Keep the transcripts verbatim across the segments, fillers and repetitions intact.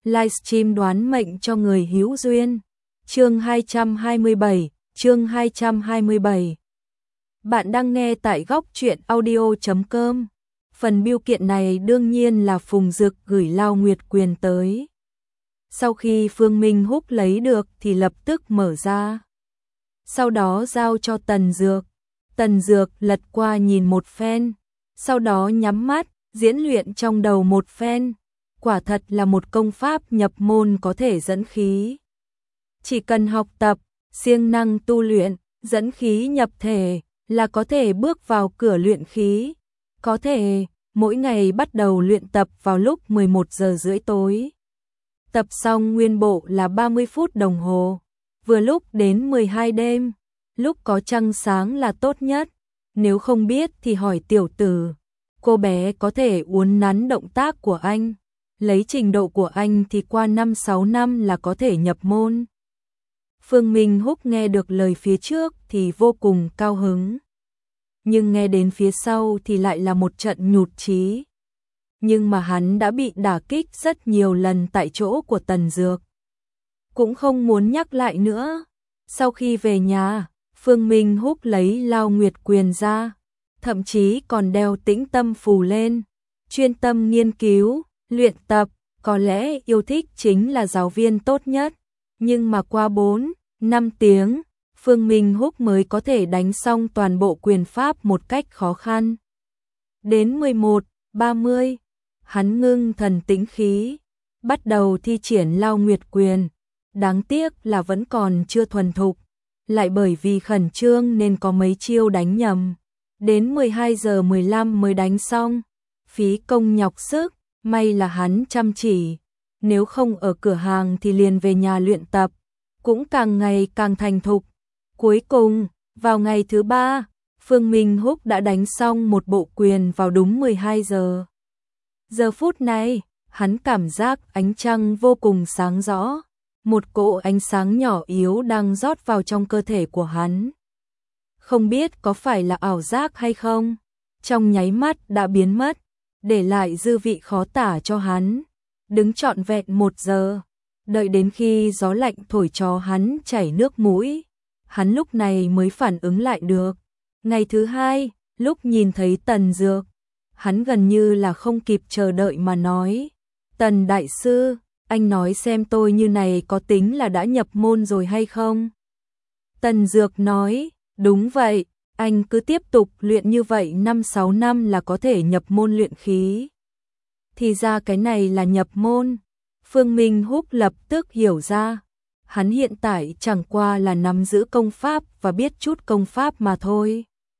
livestream đoán mệnh cho người hữu duyên. Chương hai trăm hai mươi bảy, chương hai trăm hai mươi bảy. Bạn đang nghe tại góc truyện audio chấm com. Phần bưu kiện này đương nhiên là Phùng Dực gửi Lao Nguyệt Quyền tới. Sau khi Phương Minh Húc lấy được thì lập tức mở ra. Sau đó giao cho Tần Dược. Tần Dược lật qua nhìn một phen, sau đó nhắm mắt, diễn luyện trong đầu một phen. Quả thật là một công pháp nhập môn có thể dẫn khí. Chỉ cần học tập, siêng năng tu luyện, dẫn khí nhập thể là có thể bước vào cửa luyện khí. Có thể mỗi ngày bắt đầu luyện tập vào lúc mười một giờ rưỡi tối. Tập xong nguyên bộ là ba mươi phút đồng hồ, vừa lúc đến mười hai đêm, lúc có trăng sáng là tốt nhất. Nếu không biết thì hỏi tiểu tử, cô bé có thể uốn nắn động tác của anh. Lấy trình độ của anh thì qua năm sáu năm là có thể nhập môn. Phương Minh Húc nghe được lời phía trước thì vô cùng cao hứng. Nhưng nghe đến phía sau thì lại là một trận nhụt chí. Nhưng mà hắn đã bị đả kích rất nhiều lần tại chỗ của Tần Dược. Cũng không muốn nhắc lại nữa. Sau khi về nhà, Phương Minh Húc lấy Lao Nguyệt Quyền ra, thậm chí còn đeo Tĩnh Tâm Phù lên, chuyên tâm nghiên cứu, luyện tập. Có lẽ yêu thích chính là giáo viên tốt nhất, nhưng mà qua bốn, năm tiếng, Phương Minh Húc mới có thể đánh xong toàn bộ quyền pháp một cách khó khăn. Đến mười một, ba mươi, hắn ngưng thần tĩnh khí, bắt đầu thi triển Lao Nguyệt Quyền. Đáng tiếc là vẫn còn chưa thuần thục, lại bởi vì khẩn trương nên có mấy chiêu đánh nhầm. Đến mười hai giờ mười lăm mới đánh xong, phí công nhọc sức, may là hắn chăm chỉ. Nếu không ở cửa hàng thì liền về nhà luyện tập, cũng càng ngày càng thành thục. Cuối cùng, vào ngày thứ ba, Phương Minh Húc đã đánh xong một bộ quyền vào đúng mười hai giờ. Giờ phút này, hắn cảm giác ánh trăng vô cùng sáng rõ. Một cỗ ánh sáng nhỏ yếu đang rót vào trong cơ thể của hắn. Không biết có phải là ảo giác hay không, trong nháy mắt đã biến mất, để lại dư vị khó tả cho hắn. Đứng trọn vẹn một giờ, đợi đến khi gió lạnh thổi cho hắn chảy nước mũi, hắn lúc này mới phản ứng lại được. Ngày thứ hai, lúc nhìn thấy Tần Dược, hắn gần như là không kịp chờ đợi mà nói: Tần đại sư, anh nói xem tôi như này có tính là đã nhập môn rồi hay không? Tần Dược nói: đúng vậy, anh cứ tiếp tục luyện như vậy năm sáu năm là có thể nhập môn luyện khí. Thì ra cái này là nhập môn. Phương Minh Húc lập tức hiểu ra. Hắn hiện tại chẳng qua là nắm giữ công pháp và biết chút công pháp mà thôi.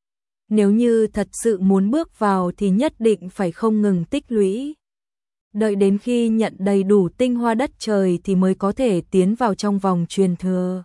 Nếu như thật sự muốn bước vào thì nhất định phải không ngừng tích lũy. Đợi đến khi nhận đầy đủ tinh hoa đất trời thì mới có thể tiến vào trong vòng truyền thừa.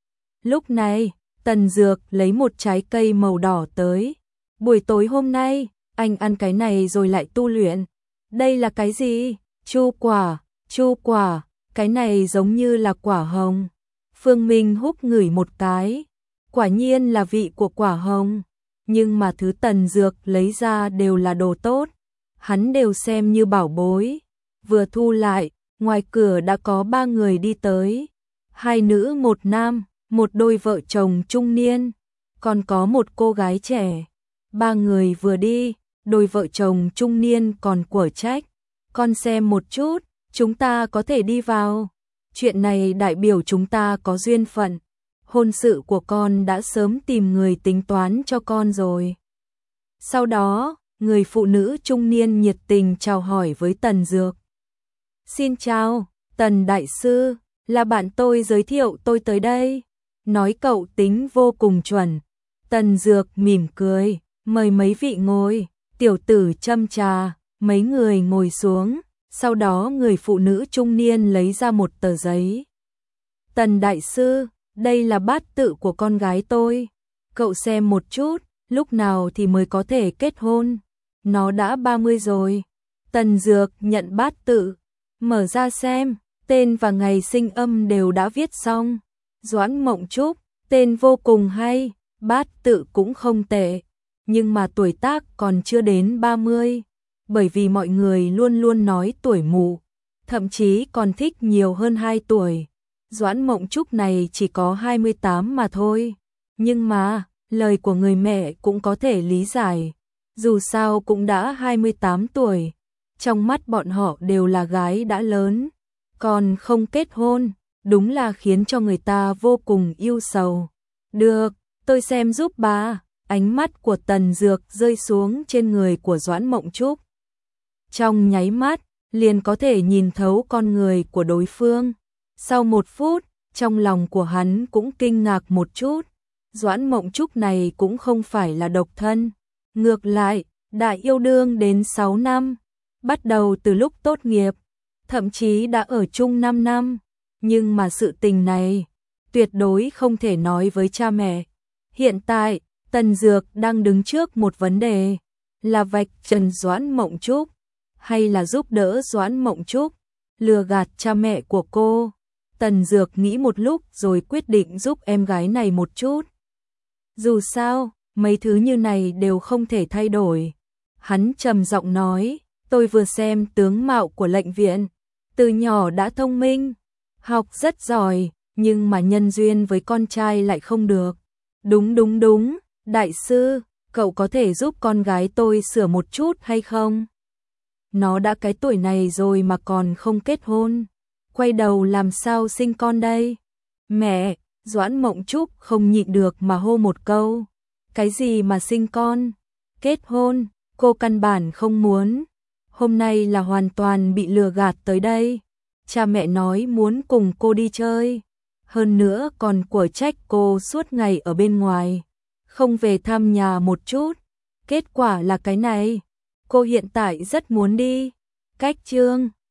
Lúc này, Tần Dược lấy một trái cây màu đỏ tới. Buổi tối hôm nay, anh ăn cái này rồi lại tu luyện. Đây là cái gì? Chu quả, chu quả, cái này giống như là quả hồng. Phương Minh Húc ngửi một cái. Quả nhiên là vị của quả hồng. Nhưng mà thứ Tần Dược lấy ra đều là đồ tốt. Hắn đều xem như bảo bối. Vừa thu lại, ngoài cửa đã có ba người đi tới. Hai nữ một nam, một đôi vợ chồng trung niên, còn có một cô gái trẻ. Ba người vừa đi, đôi vợ chồng trung niên còn quở trách: con xem một chút, chúng ta có thể đi vào. Chuyện này đại biểu chúng ta có duyên phận. Hôn sự của con đã sớm tìm người tính toán cho con rồi. Sau đó, người phụ nữ trung niên nhiệt tình chào hỏi với Tần Dược. Xin chào, Tần đại sư, là bạn tôi giới thiệu tôi tới đây. Nói cậu tính vô cùng chuẩn. Tần Dược mỉm cười, mời mấy vị ngồi. Tiểu tử châm trà, mấy người ngồi xuống. Sau đó người phụ nữ trung niên lấy ra một tờ giấy. Tần đại sư, đây là bát tự của con gái tôi. Cậu xem một chút, lúc nào thì mới có thể kết hôn. Nó đã ba mươi rồi. Tần Dược nhận bát tự, mở ra xem, tên và ngày sinh âm đều đã viết xong. Doãn Mộng Trúc, tên vô cùng hay, bát tự cũng không tệ, nhưng mà tuổi tác còn chưa đến ba mươi, bởi vì mọi người luôn luôn nói tuổi mụ. thậm chí còn thích nhiều hơn hai tuổi. Doãn Mộng Trúc này chỉ có hai mươi tám mà thôi. Nhưng mà, lời của người mẹ cũng có thể lý giải. Dù sao cũng đã hai mươi tám tuổi. Trong mắt bọn họ đều là gái đã lớn. Còn không kết hôn, đúng là khiến cho người ta vô cùng yêu sầu. Được, tôi xem giúp bà. Ánh mắt của Tần Dược rơi xuống trên người của Doãn Mộng Trúc. Trong nháy mắt, liền có thể nhìn thấu con người của đối phương. Sau một phút, trong lòng của hắn cũng kinh ngạc một chút. Doãn Mộng Trúc này cũng không phải là độc thân. Ngược lại, đã yêu đương đến sáu năm. Bắt đầu từ lúc tốt nghiệp, thậm chí đã ở chung năm năm. Nhưng mà sự tình này, tuyệt đối không thể nói với cha mẹ. Hiện tại, Tần Dược đang đứng trước một vấn đề. Là vạch trần Doãn Mộng Trúc, hay là giúp đỡ Doãn Mộng Trúc, lừa gạt cha mẹ của cô. Tần Dược nghĩ một lúc rồi quyết định giúp em gái này một chút. Dù sao, mấy thứ như này đều không thể thay đổi. Hắn trầm giọng nói, tôi vừa xem tướng mạo của lệnh viện, từ nhỏ đã thông minh, học rất giỏi, nhưng mà nhân duyên với con trai lại không được. Đúng đúng đúng, đại sư, cậu có thể giúp con gái tôi sửa một chút hay không? Nó đã cái tuổi này rồi mà còn không kết hôn. Quay đầu làm sao sinh con đây? Mẹ, Doãn Mộng Trúc không nhịn được mà hô một câu. Cái gì mà sinh con? Kết hôn, cô căn bản không muốn. Hôm nay là hoàn toàn bị lừa gạt tới đây. Cha mẹ nói muốn cùng cô đi chơi. Hơn nữa còn của trách cô suốt ngày ở bên ngoài. Không về thăm nhà một chút. Kết quả là cái này. Cô hiện tại rất muốn đi. Cách chương